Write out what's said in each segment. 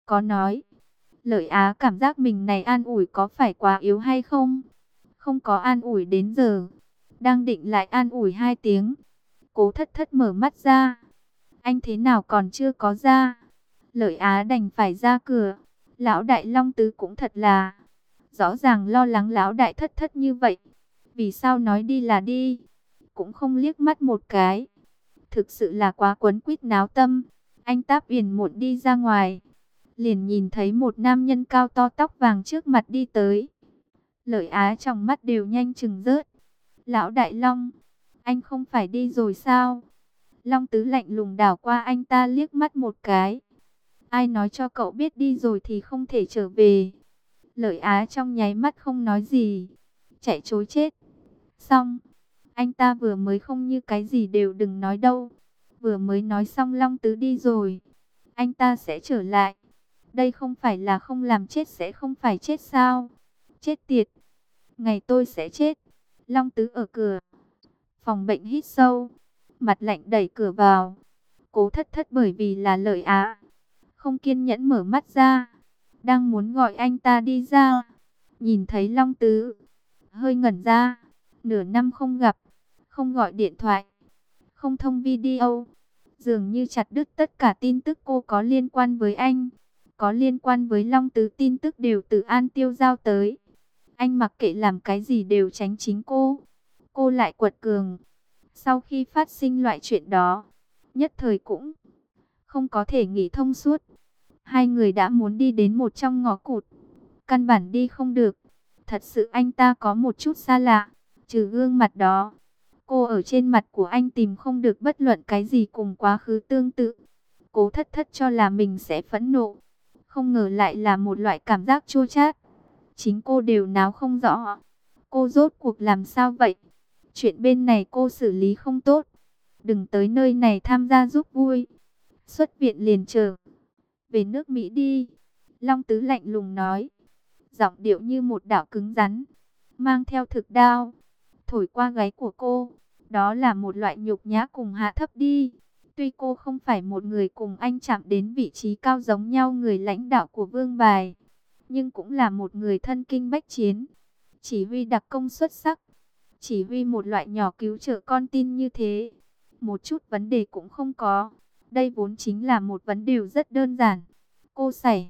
có nói. Lợi Á cảm giác mình này an ủi có phải quá yếu hay không? Không có an ủi đến giờ. Đang định lại an ủi 2 tiếng. Cố Thất Thất mở mắt ra. Anh thế nào còn chưa có ra? Lợi Á đành phải ra cửa. Lão Đại Long Tứ cũng thật là rõ ràng lo lắng Lão Đại Thất Thất như vậy. Vì sao nói đi là đi, cũng không liếc mắt một cái. Thực sự là quá quấn quýt náo tâm. Anh Táp Uyển muộn đi ra ngoài, liền nhìn thấy một nam nhân cao to tóc vàng trước mặt đi tới. Lợi Á trong mắt đều nhanh chừng rớt. Lão Đại Long, anh không phải đi rồi sao? Long Tứ lạnh lùng đảo qua anh ta liếc mắt một cái. Ai nói cho cậu biết đi rồi thì không thể trở về? Lợi Á trong nháy mắt không nói gì, chạy trối chết. Xong, anh ta vừa mới không như cái gì đều đừng nói đâu. Vừa mới nói xong Long Tứ đi rồi, anh ta sẽ trở lại. Đây không phải là không làm chết sẽ không phải chết sao? Chết tiệt, ngày tôi sẽ chết. Long Tứ ở cửa phòng bệnh hít sâu, mặt lạnh đẩy cửa vào. Cố Thất Thất bởi vì là Lợi Á, không kiên nhẫn mở mắt ra, đang muốn gọi anh ta đi ra. Nhìn thấy Long Tứ, hơi ngẩn ra. Nửa năm không gặp, không gọi điện thoại, không thông video, dường như chặt đứt tất cả tin tức cô có liên quan với anh. Có liên quan với Long Tứ tin tức đều từ An Tiêu giao tới. Anh mặc kệ làm cái gì đều tránh chính cô. Cô lại quật cường. Sau khi phát sinh loại chuyện đó, nhất thời cũng không có thể nghĩ thông suốt. Hai người đã muốn đi đến một trong ngõ cụt, căn bản đi không được. Thật sự anh ta có một chút xa lạ. Trừ gương mặt đó, cô ở trên mặt của anh tìm không được bất luận cái gì cùng quá khứ tương tự. Cố Thất Thất cho là mình sẽ phẫn nộ, không ngờ lại là một loại cảm giác chua chát. Chính cô đều náo không rõ. Cô rốt cuộc làm sao vậy? Chuyện bên này cô xử lý không tốt, đừng tới nơi này tham gia giúp vui. Xuất viện liền trở về nước Mỹ đi. Long Tứ lạnh lùng nói, giọng điệu như một đạo cứng rắn, mang theo thực đao, thổi qua gáy của cô. Đó là một loại nhục nhã cùng hạ thấp đi. Tuy cô không phải một người cùng anh chạm đến vị trí cao giống nhau người lãnh đạo của Vương Bài, nhưng cũng là một người thân kinh bách chiến, chỉ huy đặc công xuất sắc. Chỉ huy một loại nhỏ cứu trợ con tin như thế, một chút vấn đề cũng không có. Đây vốn chính là một vấn đề rất đơn giản. Cô xảy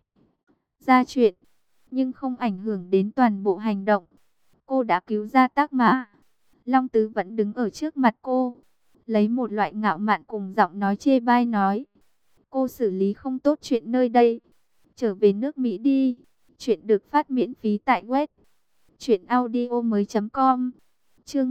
ra chuyện, nhưng không ảnh hưởng đến toàn bộ hành động. Cô đã cứu ra Tác Mã. Long Tứ vẫn đứng ở trước mặt cô, lấy một loại ngạo mạn cùng giọng nói chê bai nói, cô xử lý không tốt chuyện nơi đây, trở về nước Mỹ đi. Chuyện được phát miễn phí tại web truyệnaudiomoi.com. Chương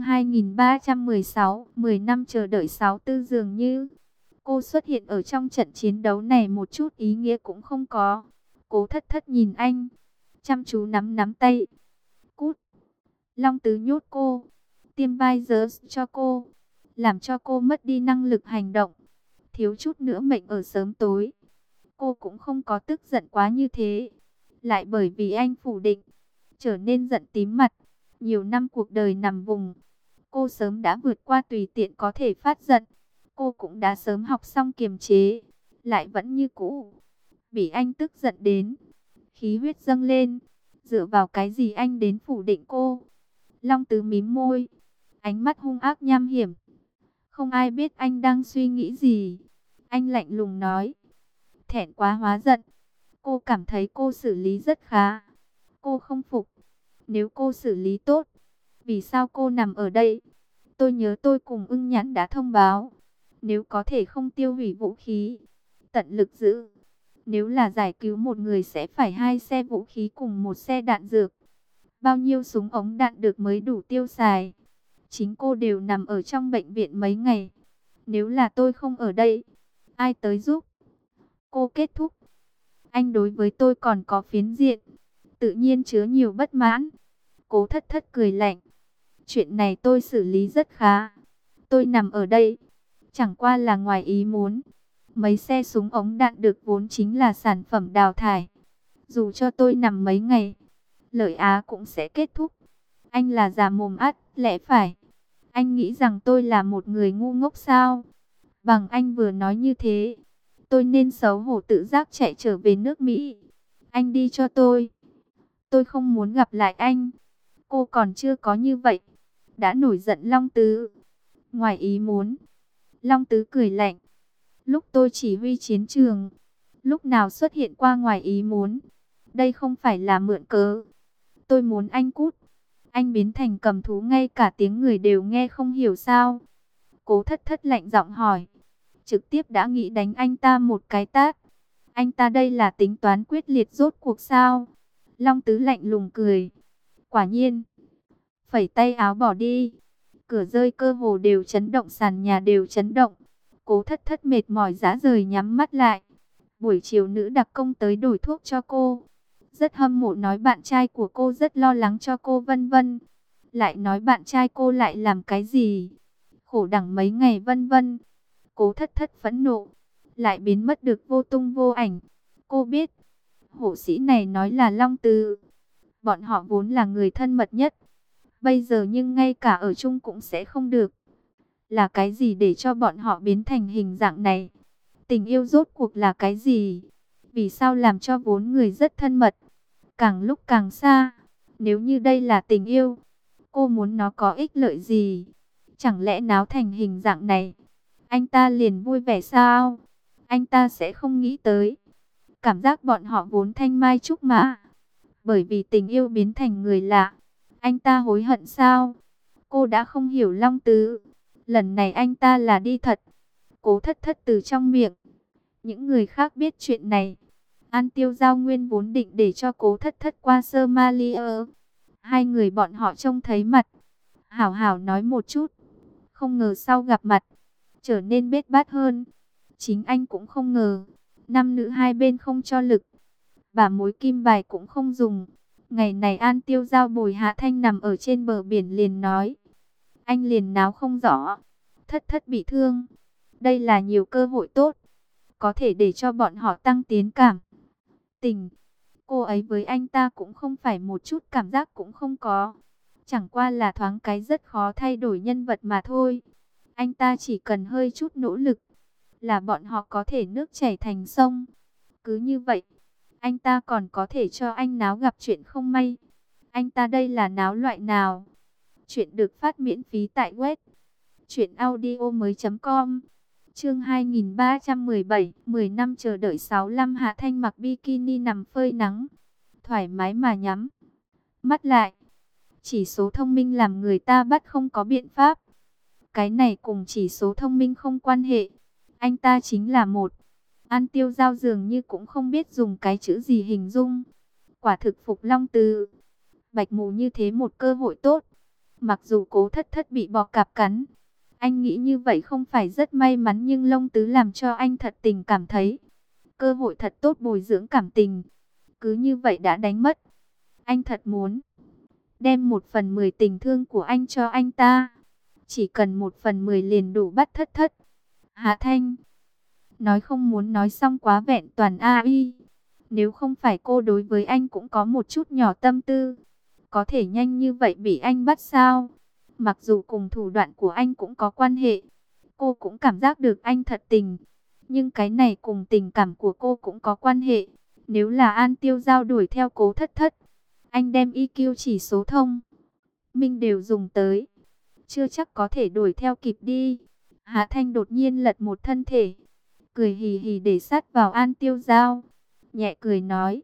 2316, 10 năm chờ đợi 64 dường như cô xuất hiện ở trong trận chiến đấu này một chút ý nghĩa cũng không có. Cố Thất Thất nhìn anh, chăm chú nắm nắm tay. Cút. Long Tứ nhốt cô, tiêm Pfizer cho cô, làm cho cô mất đi năng lực hành động, thiếu chút nữa mệnh ở sớm tối. Cô cũng không có tức giận quá như thế, lại bởi vì anh phủ định, trở nên giận tím mặt. Nhiều năm cuộc đời nằm vùng, cô sớm đã vượt qua tùy tiện có thể phát giận. Cô cũng đã sớm học xong kiềm chế, lại vẫn như cũ, bị anh tức giận đến, khí huyết dâng lên. Dựa vào cái gì anh đến phủ định cô? Long Tứ mím môi, ánh mắt hung ác nham hiểm. Không ai biết anh đang suy nghĩ gì. Anh lạnh lùng nói, thẹn quá hóa giận. Cô cảm thấy cô xử lý rất khá. Cô không phục. Nếu cô xử lý tốt, vì sao cô nằm ở đây? Tôi nhớ tôi cùng Ưng Nhãn đã thông báo, nếu có thể không tiêu hủy vũ khí, tận lực giữ. Nếu là giải cứu một người sẽ phải 2 xe vũ khí cùng 1 xe đạn dược. Bao nhiêu súng ống đạn được mới đủ tiêu xài? Chính cô đều nằm ở trong bệnh viện mấy ngày. Nếu là tôi không ở đây, ai tới giúp? Cô kết thúc. Anh đối với tôi còn có phiến diện, tự nhiên chứa nhiều bất mãn. Cố Thất Thất cười lạnh. Chuyện này tôi xử lý rất khá. Tôi nằm ở đây, chẳng qua là ngoài ý muốn. Mấy xe súng ống đạn được vốn chính là sản phẩm đào thải. Dù cho tôi nằm mấy ngày, Lợi Á cũng sẽ kết thúc. Anh là già mồm ắt, lẽ phải. Anh nghĩ rằng tôi là một người ngu ngốc sao? Bằng anh vừa nói như thế, Tôi nên xấu hổ tự giác chạy trở về nước Mỹ. Anh đi cho tôi. Tôi không muốn gặp lại anh. Cô còn chưa có như vậy. Đã nổi giận Long Tứ. Ngoài ý muốn. Long Tứ cười lạnh. Lúc tôi chỉ huy chiến trường, lúc nào xuất hiện qua ngoài ý muốn. Đây không phải là mượn cớ. Tôi muốn anh cút. Anh biến thành cầm thú ngay cả tiếng người đều nghe không hiểu sao. Cố Thất Thất lạnh giọng hỏi. Trực tiếp đã nghĩ đánh anh ta một cái tát. Anh ta đây là tính toán quyết liệt rốt cuộc sao? Long Tứ lạnh lùng cười. Quả nhiên. Phẩy tay áo bỏ đi. Cửa rơi cơ hồ đều chấn động, sàn nhà đều chấn động. Cố Thất Thất mệt mỏi rã rời nhắm mắt lại. Buổi chiều nữ đặc công tới đổi thuốc cho cô. Rất hâm mộ nói bạn trai của cô rất lo lắng cho cô vân vân. Lại nói bạn trai cô lại làm cái gì? Khổ đẳng mấy ngày vân vân. Cố Thất Thất phẫn nộ. Lại biến mất được vô tung vô ảnh. Cô biết. Hộ sĩ này nói là Long Tứ. Bọn họ vốn là người thân mật nhất. Bây giờ nhưng ngay cả ở chung cũng sẽ không được. Là cái gì để cho bọn họ biến thành hình dạng này? Tình yêu rốt cuộc là cái gì? Vì sao làm cho vốn người rất thân mật càng lúc càng xa? Nếu như đây là tình yêu, cô muốn nó có ích lợi gì? Chẳng lẽ náo thành hình dạng này, anh ta liền vui vẻ sao? Anh ta sẽ không nghĩ tới. Cảm giác bọn họ vốn thanh mai trúc mã. Bởi vì tình yêu biến thành người lạ. Anh ta hối hận sao? Cô đã không hiểu Long Tứ. Lần này anh ta là đi thật. Cố Thất Thất từ trong miệng những người khác biết chuyện này. An Tiêu Giao nguyên vốn định để cho Cố Thất Thất qua Somalia. Hai người bọn họ trông thấy mặt, hảo hảo nói một chút. Không ngờ sau gặp mặt, trở nên bết bát hơn. Chính anh cũng không ngờ, nam nữ hai bên không cho lực. Và mối kim bài cũng không dùng. Ngày này An Tiêu Giao bồi Hạ Thanh nằm ở trên bờ biển liền nói. Anh liền náo không rõ. Thất Thất bị thương. Đây là nhiều cơ hội tốt. Có thể để cho bọn họ tăng tiến cảm tình. Cô ấy với anh ta cũng không phải một chút cảm giác cũng không có. Chẳng qua là thoáng cái rất khó thay đổi nhân vật mà thôi. Anh ta chỉ cần hơi chút nỗ lực là bọn họ có thể nước chảy thành sông. Cứ như vậy, anh ta còn có thể cho anh náo gặp chuyện không may. Anh ta đây là náo loại nào? Chuyện được phát miễn phí tại web truyệnaudiomoi.com. Chương 2317, 10 năm chờ đợi 65. Hạ Thanh mặc bikini nằm phơi nắng, thoải mái mà nhắm mắt lại. Chỉ số thông minh làm người ta bắt không có biện pháp. Cái này cùng chỉ số thông minh không quan hệ. Anh ta chính là một. An Tiêu Giao dường như cũng không biết dùng cái chữ gì hình dung. Quả thực phục Long Tứ. Bạch mù như thế một cơ hội tốt. Mặc dù Cố Thất Thất bị bò cạp cắn, anh nghĩ như vậy không phải rất may mắn, nhưng Long Tứ làm cho anh thật tình cảm thấy cơ hội thật tốt bồi dưỡng cảm tình. Cứ như vậy đã đánh mất. Anh thật muốn đem 1/10 tình thương của anh cho anh ta. Chỉ cần 1/10 liền đủ bắt Thất Thất. Hạ Thanh nói không muốn nói xong quá vẹn toàn AI. Nếu không phải cô đối với anh cũng có một chút nhỏ tâm tư, có thể nhanh như vậy bị anh bắt sao? Mặc dù cùng thủ đoạn của anh cũng có quan hệ, cô cũng cảm giác được anh thật tình. Nhưng cái này cùng tình cảm của cô cũng có quan hệ. Nếu là An Tiêu Giao đuổi theo Cố Thất Thất, anh đem EQ chỉ số thông minh đều dùng tới, chưa chắc có thể đuổi theo kịp đi. Hạ Thanh đột nhiên lật một thân thể, cười hì hì để sát vào An Tiêu Giao, nhẹ cười nói.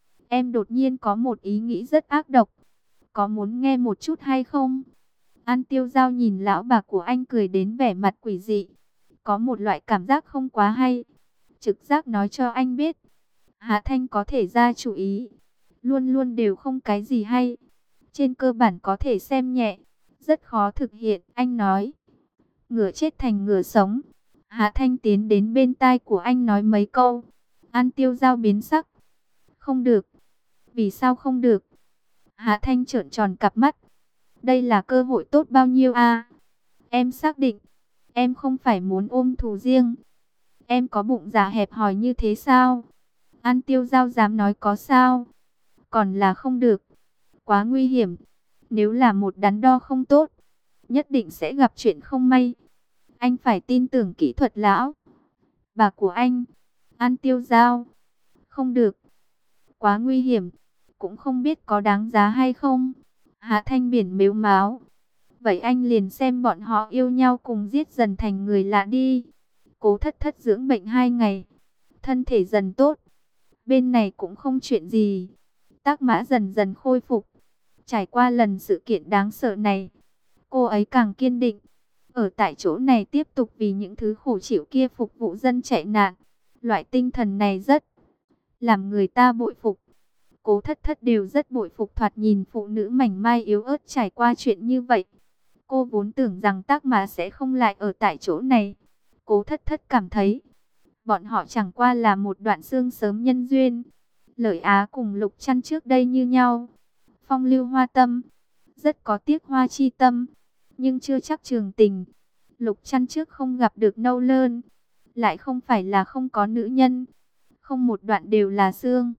Em đột nhiên có một ý nghĩ rất ác độc. Có muốn nghe một chút hay không? An Tiêu Giao nhìn lão bà của anh cười đến vẻ mặt quỷ dị. Có một loại cảm giác không quá hay. Trực giác nói cho anh biết, Hạ Thanh có thể ra chủ ý, luôn luôn đều không cái gì hay. Trên cơ bản có thể xem nhẹ, rất khó thực hiện. Anh nói, ngựa chết thành ngựa sống. Hạ Thanh tiến đến bên tai của anh nói mấy câu. An Tiêu Giao biến sắc. Không được. Vì sao không được? Hạ Thanh trợn tròn cặp mắt. Đây là cơ hội tốt bao nhiêu à? Em xác định, em không phải muốn ôm thù riêng. Em có bụng dạ hẹp hòi như thế sao? An Tiêu Giao dám nói có sao? Còn là không được. Quá nguy hiểm. Nếu là một đắn đo không tốt, nhất định sẽ gặp chuyện không may. Anh phải tin tưởng kỹ thuật lão bà của anh. An Tiêu Giao, không được, quá nguy hiểm, cũng không biết có đáng giá hay không. Hạ Thanh Biển mếu máo. Vậy anh liền xem bọn họ yêu nhau cùng giết dần thành người lạ đi. Cố Thất Thất dưỡng bệnh 2 ngày, thân thể dần tốt. Bên này cũng không chuyện gì. Tác Mã dần dần khôi phục. Trải qua lần sự kiện đáng sợ này, cô ấy càng kiên định. Ở tại chỗ này tiếp tục vì những thứ khổ chịu kia phục vụ dân chạy nạn. Loại tinh thần này rất làm người ta bội phục. Cố Thất Thất đều rất bội phục thoạt nhìn phụ nữ mảnh mai yếu ớt trải qua chuyện như vậy. Cô vốn tưởng rằng Tác Mã sẽ không lại ở tại chỗ này. Cố Thất Thất cảm thấy bọn họ chẳng qua là một đoạn xương sớm nhân duyên. Lợi Á cùng Lục Trăn trước đây như nhau, phong lưu hoa tâm, rất có tiếc hoa chi tâm, nhưng chưa chắc trường tình. Lục Trăn trước không gặp được Nâu Lơn, lại không phải là không có nữ nhân, không một đoạn đều là xương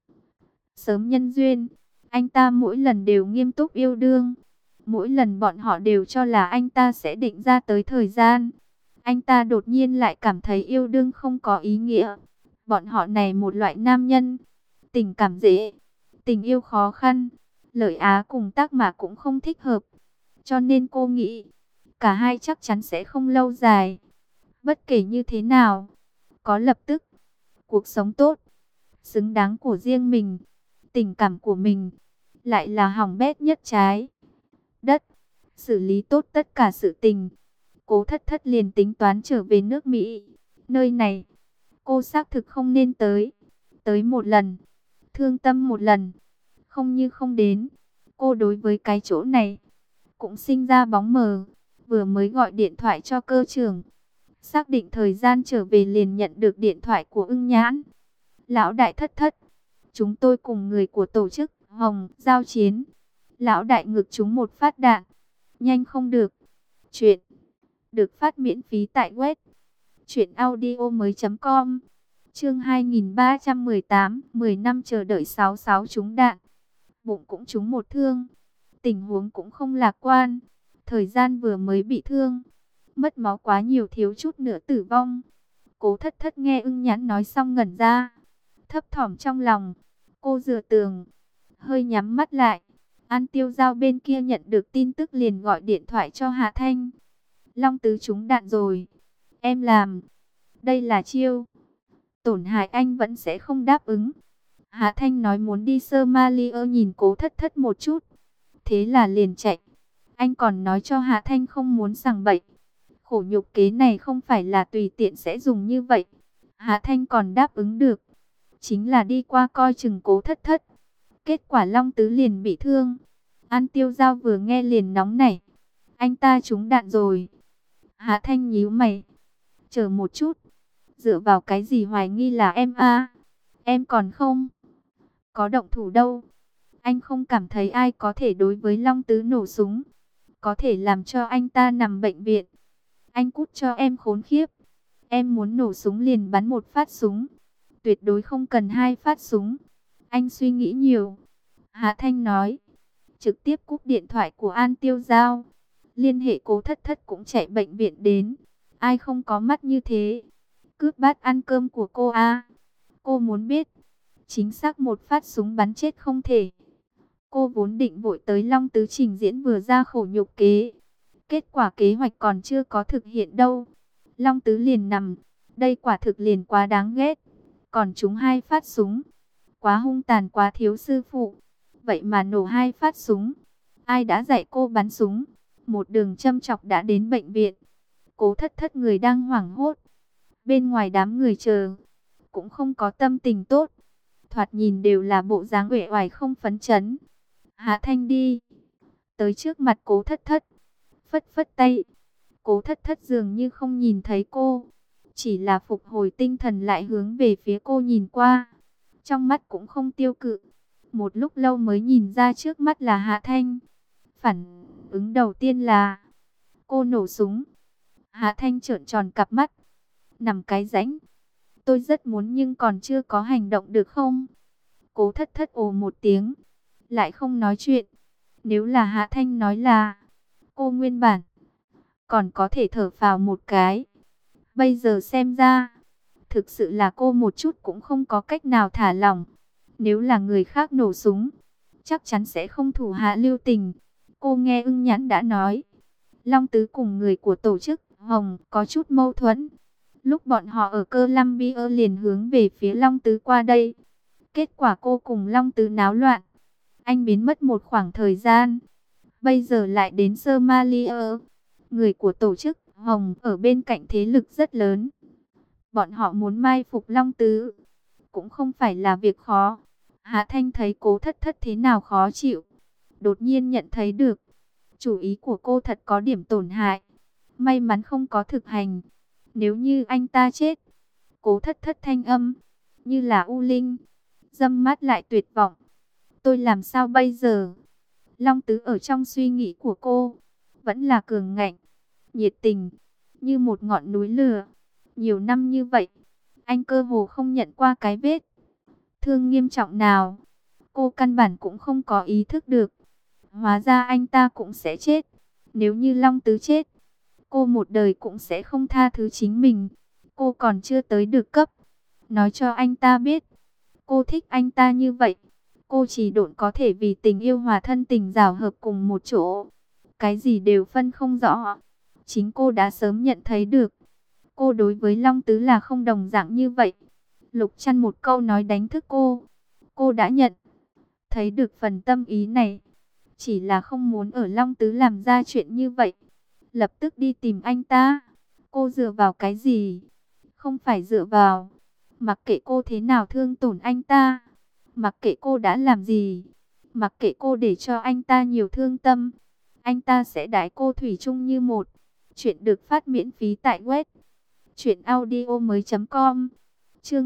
sớm nhân duyên. Anh ta mỗi lần đều nghiêm túc yêu đương, mỗi lần bọn họ đều cho là anh ta sẽ định ra tới thời gian. Anh ta đột nhiên lại cảm thấy yêu đương không có ý nghĩa. Bọn họ này một loại nam nhân, tình cảm dễ, tình yêu khó khăn. Lợi Á cùng Tác Mã cũng không thích hợp. Cho nên cô nghĩ, cả hai chắc chắn sẽ không lâu dài. Bất kể như thế nào, có lập tức, cuộc sống tốt, xứng đáng của riêng mình, tình cảm của mình, lại là hỏng bét nhất trái đất. Xử lý tốt tất cả sự tình, Cố Thất Thất liền tính toán trở về nước Mỹ. Nơi này, cô xác thực không nên tới. Tới một lần, thương tâm một lần, không như không đến. Cô đối với cái chỗ này, cũng sinh ra bóng mờ. Vừa mới gọi điện thoại cho cơ trưởng, xác định thời gian trở về liền nhận được điện thoại của Ưng Nhãn. Lão đại Thất Thất, chúng tôi cùng người của tổ chức Hồng giao chiến. Lão đại ngực trúng một phát đạn, nhanh không được. Chuyện được phát miễn phí tại web truyệnaudiomoi.com. Chương 2318, 10 năm chờ đợi 66 trúng đạn, bụng cũng trúng một thương. Tình huống cũng không lạc quan. Thời gian vừa mới bị thương, mất máu quá nhiều thiếu chút nữa tử vong. Cố Thất Thất nghe Ưng Nhãn nói xong ngẩn ra, thấp thỏm trong lòng. Cô dựa tường, hơi nhắm mắt lại. An Tiêu Giao bên kia nhận được tin tức liền gọi điện thoại cho Hạ Thanh. Long Tứ trúng đạn rồi, em làm. Đây là chiêu tổn hại anh vẫn sẽ không đáp ứng. Hạ Thanh nói muốn đi Somalia nhìn Cố Thất Thất một chút, thế là liền chạy. Anh còn nói cho Hạ Thanh không muốn sằng bậy. Khổ nhục kế này không phải là tùy tiện sẽ dùng như vậy. Hạ Thanh còn đáp ứng được, chính là đi qua coi chừng Cố Thất Thất. Kết quả Long Tứ liền bị thương. An Tiêu Giao vừa nghe liền nóng nảy. Anh ta trúng đạn rồi. Hạ Thanh nhíu mày. Chờ một chút. Dựa vào cái gì hoài nghi là em à? Em còn không có động thủ đâu. Anh không cảm thấy ai có thể đối với Long Tứ nổ súng, có thể làm cho anh ta nằm bệnh viện. Anh cút cho em khốn khiếp. Em muốn nổ súng liền bắn một phát súng, tuyệt đối không cần 2 phát súng. Anh suy nghĩ nhiều. Hạ Thanh nói. Trực tiếp cúp điện thoại của An Tiêu Giao. Liên hệ Cố Thất Thất cũng chạy bệnh viện đến. Ai không có mắt như thế. Cướp bát ăn cơm của cô à? Cô muốn biết, chính xác một phát súng bắn chết không thể. Cô vốn định vội tới Long Tứ trình diễn vừa ra khổ nhục kế. Kết quả kế hoạch còn chưa có thực hiện đâu. Long Tứ liền nằm. Đây quả thực liền quá đáng ghét. Còn trúng 2 phát súng. Quá hung tàn, quá thiếu sư phụ. Vậy mà nổ 2 phát súng. Ai đã dạy cô bắn súng? Một đường châm chọc đã đến bệnh viện. Cố Thất Thất người đang hoảng hốt. Bên ngoài đám người chờ, cũng không có tâm tình tốt. Thoạt nhìn đều là bộ dáng uể oải không phấn chấn. Hạ Thanh đi tới trước mặt Cố Thất Thất, phất phất tay. Cố Thất Thất dường như không nhìn thấy cô, chỉ là phục hồi tinh thần lại hướng về phía cô nhìn qua. Trong mắt cũng không tiêu cự. Một lúc lâu mới nhìn ra trước mắt là Hạ Thanh. Phản ứng đầu tiên là cô nổ súng. Hạ Thanh trợn tròn cặp mắt. Nằm cái rãnh. Tôi rất muốn nhưng còn chưa có hành động được không? Cố Thất Thất ồ một tiếng, lại không nói chuyện. Nếu là Hạ Thanh nói là cô nguyên bản còn có thể thở phào một cái. Bây giờ xem ra Thực sự là cô một chút cũng không có cách nào thả lỏng. Nếu là người khác nổ súng, chắc chắn sẽ không thủ hạ lưu tình. Cô nghe Ưng Nhãn đã nói, Long Tứ cùng người của tổ chức Hồng có chút mâu thuẫn. Lúc bọn họ ở Columbia liền hướng về phía Long Tứ qua đây. Kết quả cô cùng Long Tứ náo loạn. Anh biến mất một khoảng thời gian. Bây giờ lại đến Somalia. Người của tổ chức Hồng ở bên cạnh thế lực rất lớn. Bọn họ muốn mai phục Long Tứ cũng không phải là việc khó. Hạ Thanh thấy Cố Thất Thất thế nào khó chịu. Đột nhiên nhận thấy được chủ ý của cô thật có điểm tổn hại. May mắn không có thực hành. Nếu như anh ta chết, Cố Thất Thất thanh âm như là u linh, dâm mát lại tuyệt vọng. Tôi làm sao bây giờ? Long Tứ ở trong suy nghĩ của cô vẫn là cường ngạnh, nhiệt tình, như một ngọn núi lửa. Nhiều năm như vậy, anh cơ hồ không nhận qua cái vết thương nghiêm trọng nào. Cô căn bản cũng không có ý thức được. Hóa ra anh ta cũng sẽ chết. Nếu như Long Tứ chết, cô một đời cũng sẽ không tha thứ chính mình. Cô còn chưa tới được cấp nói cho anh ta biết cô thích anh ta như vậy. Cô chỉ độn có thể vì tình yêu hòa thân tình rào hợp cùng một chỗ. Cái gì đều phân không rõ. Chính cô đã sớm nhận thấy được. Cô đối với Long Tứ là không đồng dạng như vậy. Lục Trăn một câu nói đánh thức cô. Cô đã nhận thấy được phần tâm ý này. Chỉ là không muốn ở Long Tứ làm ra chuyện như vậy. Lập tức đi tìm anh ta. Cô dựa vào cái gì? Không phải dựa vào. Mặc kệ cô thế nào thương tổn anh ta. Mặc kệ cô đã làm gì. Mặc kệ cô để cho anh ta nhiều thương tâm. Anh ta sẽ đãi cô thủy chung như một. Chuyện được phát miễn phí tại web truyệnaudiomoi.com. Chương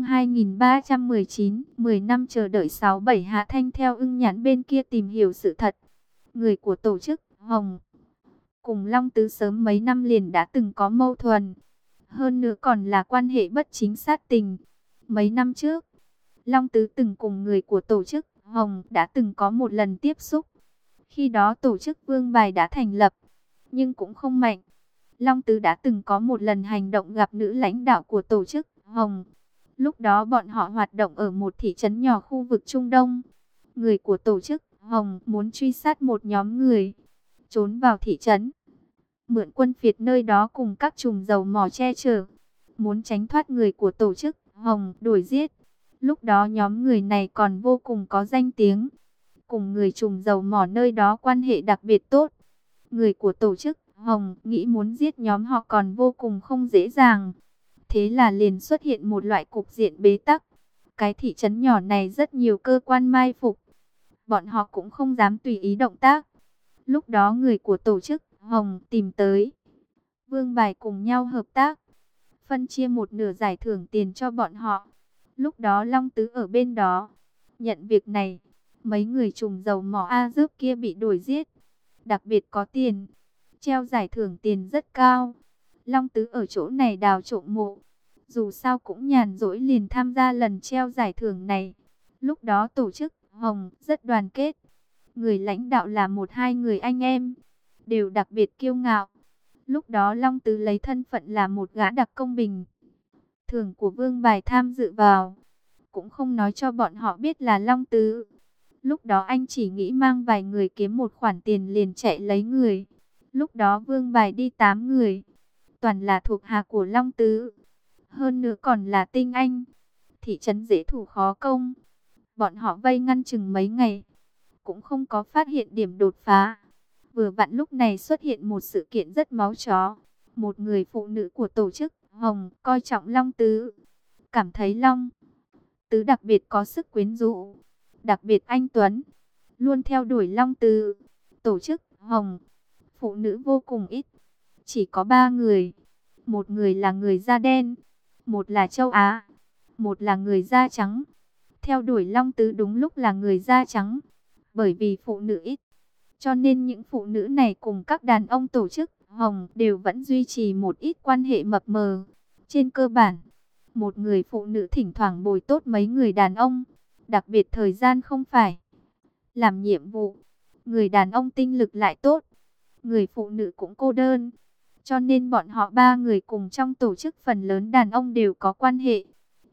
2319, 10 năm chờ đợi 67. Hạ Thanh theo Ưng Nhãn bên kia tìm hiểu sự thật. Người của tổ chức Hồng cùng Long Tứ sớm mấy năm liền đã từng có mâu thuẫn. Hơn nữa còn là quan hệ bất chính sát tình. Mấy năm trước, Long Tứ từng cùng người của tổ chức Hồng đã từng có một lần tiếp xúc. Khi đó tổ chức Vương Bài đã thành lập, nhưng cũng không mạnh. Long Tứ đã từng có một lần hành động gặp nữ lãnh đạo của tổ chức Hồng. Lúc đó bọn họ hoạt động ở một thị trấn nhỏ khu vực Trung Đông. Người của tổ chức Hồng muốn truy sát một nhóm người, trốn vào thị trấn, mượn quân phiệt nơi đó cùng các trùm dầu mỏ che chở, muốn tránh thoát người của tổ chức Hồng đuổi giết. Lúc đó nhóm người này còn vô cùng có danh tiếng, cùng người trùm dầu mỏ nơi đó quan hệ đặc biệt tốt. Người của tổ chức Hồng nghĩ muốn giết nhóm họ còn vô cùng không dễ dàng. Thế là liền xuất hiện một loại cục diện bế tắc. Cái thị trấn nhỏ này rất nhiều cơ quan mai phục. Bọn họ cũng không dám tùy ý động tác. Lúc đó người của tổ chức Hồng tìm tới Vương Bài cùng nhau hợp tác, phân chia một nửa giải thưởng tiền cho bọn họ. Lúc đó Long Tứ ở bên đó nhận việc này. Mấy người trùm dầu mỏ A Dớp kia bị đuổi giết, đặc biệt có tiền, treo giải thưởng tiền rất cao. Long Tứ ở chỗ này đào trộm mộ, dù sao cũng nhàn rỗi liền tham gia lần treo giải thưởng này. Lúc đó tổ chức Hồng rất đoàn kết. Người lãnh đạo là một hai người anh em, đều đặc biệt kiêu ngạo. Lúc đó Long Tứ lấy thân phận là một gã đặc công bình thường của Vương Bài tham dự vào, cũng không nói cho bọn họ biết là Long Tứ. Lúc đó anh chỉ nghĩ mang vài người kiếm một khoản tiền liền chạy lấy người. Lúc đó Vương Bài đi 8 người, toàn là thuộc hạ của Long Tứ. Hơn nữa còn là tinh anh. Thị trấn dễ thủ khó công. Bọn họ vây ngăn chừng mấy ngày, cũng không có phát hiện điểm đột phá. Vừa vặn lúc này xuất hiện một sự kiện rất máu chó. Một người phụ nữ của tổ chức Hồng coi trọng Long Tứ, cảm thấy Long Tứ đặc biệt có sức quyến rũ, đặc biệt anh tuấn, luôn theo đuổi Long Tứ. Tổ chức Hồng phụ nữ vô cùng ít, chỉ có 3 người. Một người là người da đen, một là châu Á, một là người da trắng. Theo đuổi Long Tứ đúng lúc là người da trắng. Bởi vì phụ nữ ít, cho nên những phụ nữ này cùng các đàn ông tổ chức Hồng đều vẫn duy trì một ít quan hệ mập mờ. Trên cơ bản, một người phụ nữ thỉnh thoảng bồi tốt mấy người đàn ông, đặc biệt thời gian không phải làm nhiệm vụ. Người đàn ông tinh lực lại tốt, người phụ nữ cũng cô đơn. Cho nên bọn họ 3 người cùng trong tổ chức phần lớn đàn ông đều có quan hệ.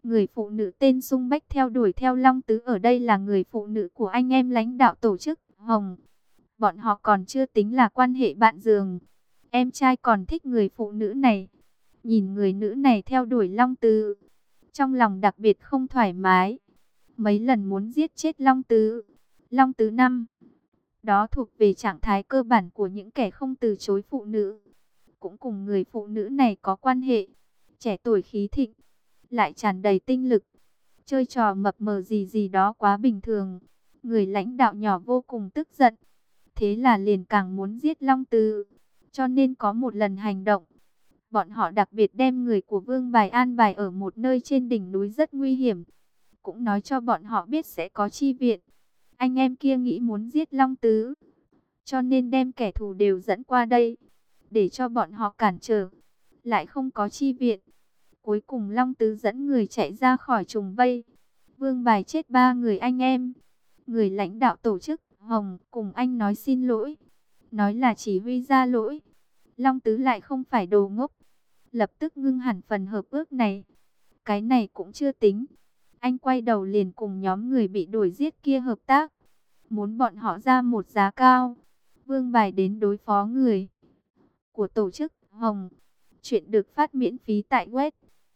Người phụ nữ tên Sung Bách theo đuổi theo Long Tứ ở đây là người phụ nữ của anh em lãnh đạo tổ chức Hồng. Bọn họ còn chưa tính là quan hệ bạn giường. Em trai còn thích người phụ nữ này. Nhìn người nữ này theo đuổi Long Tứ, trong lòng đặc biệt không thoải mái. Mấy lần muốn giết chết Long Tứ. Long Tứ năm đó thuộc về trạng thái cơ bản của những kẻ không từ chối phụ nữ. Cũng cùng người phụ nữ này có quan hệ. Trẻ tuổi khí thịnh, lại tràn đầy tinh lực. Chơi trò mập mờ gì gì đó quá bình thường. Người lãnh đạo nhỏ vô cùng tức giận. Thế là liền càng muốn giết Long Tứ. Cho nên có một lần hành động, bọn họ đặc biệt đem người của Vương Bài an bài ở một nơi trên đỉnh núi rất nguy hiểm. Cũng nói cho bọn họ biết sẽ có chi viện. Anh em kia nghĩ muốn giết Long Tứ, cho nên đem kẻ thù đều dẫn qua đây, để cho bọn họ cản trở. Lại không có chi viện. Cuối cùng Long Tứ dẫn người chạy ra khỏi trùng vây. Vương Bài chết 3 người anh em. Người lãnh đạo tổ chức Hồng cùng anh nói xin lỗi. Nói là chỉ huy ra lỗi. Long Tứ lại không phải đồ ngốc. Lập tức ngưng hẳn phần hợp ước này. Cái này cũng chưa tính. Anh quay đầu liền cùng nhóm người bị đuổi giết kia hợp tác. Muốn bọn họ ra một giá cao. Vương Bài đến đối phó người của tổ chức Hồng. Chuyện được phát miễn phí tại web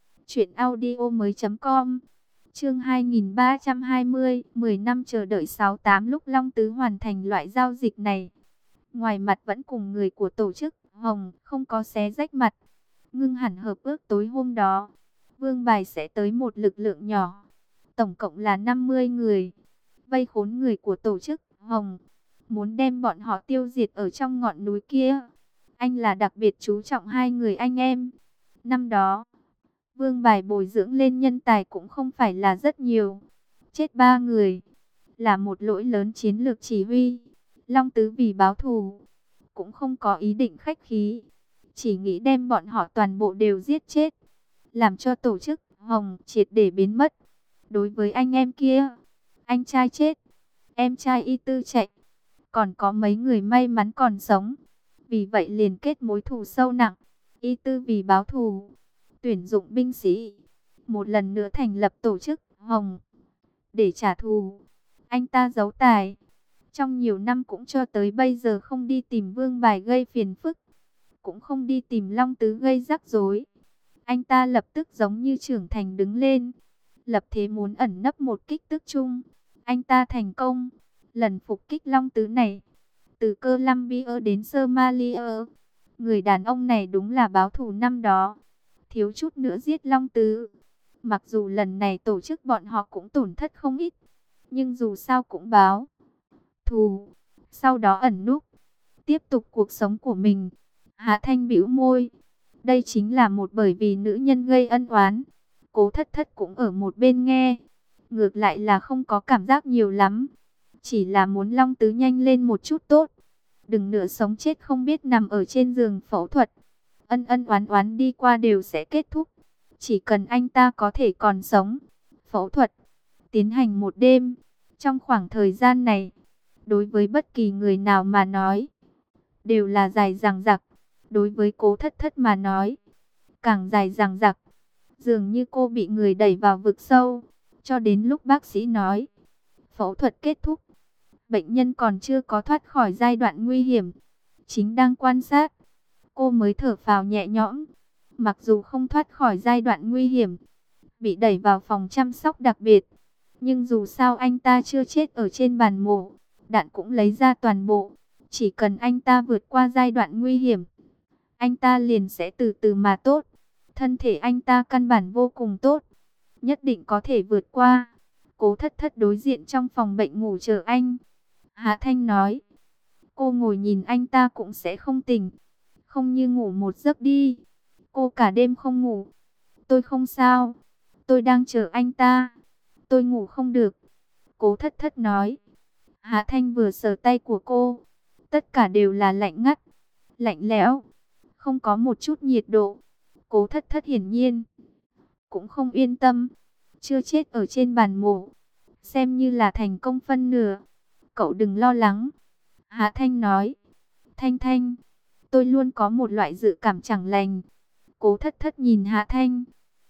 truyệnaudiomoi.com. Chương 2320, 10 năm chờ đợi 68 lúc Long Tứ hoàn thành loại giao dịch này. Ngoài mặt vẫn cùng người của tổ chức Hồng, không có xé rách mặt. Ngưng hẳn hợp ước tối hôm đó, Vương Bài sẽ tới một lực lượng nhỏ, tổng cộng là 50 người, vây khốn người của tổ chức Hồng, muốn đem bọn họ tiêu diệt ở trong ngọn núi kia. Anh là đặc biệt chú trọng 2 người anh em. Năm đó, Vương Bài bồi dưỡng lên nhân tài cũng không phải là rất nhiều. Chết 3 người, là một lỗi lớn chiến lược chỉ huy. Long Tứ vì báo thù, cũng không có ý định khách khí. Chỉ nghĩ đem bọn họ toàn bộ đều giết chết. Làm cho tổ chức Hồng triệt để biến mất. Đối với anh em kia, anh trai chết, em trai Y Tư chạy, còn có mấy người may mắn còn sống. Vì vậy liền kết mối thù sâu nặng. Y Tư vì báo thù, tuyển dụng binh sĩ, một lần nữa thành lập tổ chức Hồng. Để trả thù, anh ta giấu tài. Trong nhiều năm cũng cho tới bây giờ không đi tìm Vương Bài gây phiền phức, cũng không đi tìm Long Tứ gây rắc rối. Anh ta lập tức giống như trưởng thành đứng lên, lập thế muốn ẩn nấp một kích tức chung. Anh ta thành công, lần phục kích Long Tứ này, từ Colombia đến Somalia. Người đàn ông này đúng là báo thù năm đó, thiếu chút nữa giết Long Tứ. Mặc dù lần này tổ chức bọn họ cũng tổn thất không ít, nhưng dù sao cũng báo thù. Sau đó ẩn núp, tiếp tục cuộc sống của mình. Hạ Thanh bĩu môi. Đây chính là một bởi vì nữ nhân gây ân oán. Cố Thất Thất cũng ở một bên nghe. Ngược lại là không có cảm giác nhiều lắm. Chỉ là muốn Long Tứ nhanh lên một chút tốt. Đừng nửa sống chết không biết nằm ở trên giường phẫu thuật. Ân ân oán oán đi qua đều sẽ kết thúc. Chỉ cần anh ta có thể còn sống. Phẫu thuật tiến hành một đêm. Trong khoảng thời gian này, đối với bất kỳ người nào mà nói, đều là dài dằng dặc. Đối với Cố Thất Thất mà nói, càng dài dằng dặc. Dường như cô bị người đẩy vào vực sâu, cho đến lúc bác sĩ nói phẫu thuật kết thúc, bệnh nhân còn chưa có thoát khỏi giai đoạn nguy hiểm, chính đang quan sát, cô mới thở phào nhẹ nhõm. Mặc dù không thoát khỏi giai đoạn nguy hiểm, bị đẩy vào phòng chăm sóc đặc biệt, nhưng dù sao anh ta chưa chết ở trên bàn mổ, đạn cũng lấy ra toàn bộ. Chỉ cần anh ta vượt qua giai đoạn nguy hiểm, anh ta liền sẽ từ từ mà tốt. Thân thể anh ta căn bản vô cùng tốt, nhất định có thể vượt qua. Cố Thất Thất đối diện trong phòng bệnh ngủ chờ anh. Hạ Thanh nói, cô ngồi nhìn anh ta cũng sẽ không tỉnh, không như ngủ một giấc đi. Cô cả đêm không ngủ. Tôi không sao, tôi đang chờ anh ta, tôi ngủ không được. Cố Thất Thất nói. Hạ Thanh vừa sờ tay của cô, tất cả đều là lạnh ngắt, lạnh lẽo, không có một chút nhiệt độ. Cố Thất Thất hiển nhiên cũng không yên tâm. Chưa chết ở trên bàn mổ, xem như là thành công phân nửa. Cậu đừng lo lắng. Hạ Thanh nói. Thanh Thanh, tôi luôn có một loại dự cảm chẳng lành. Cố Thất Thất nhìn Hạ Thanh.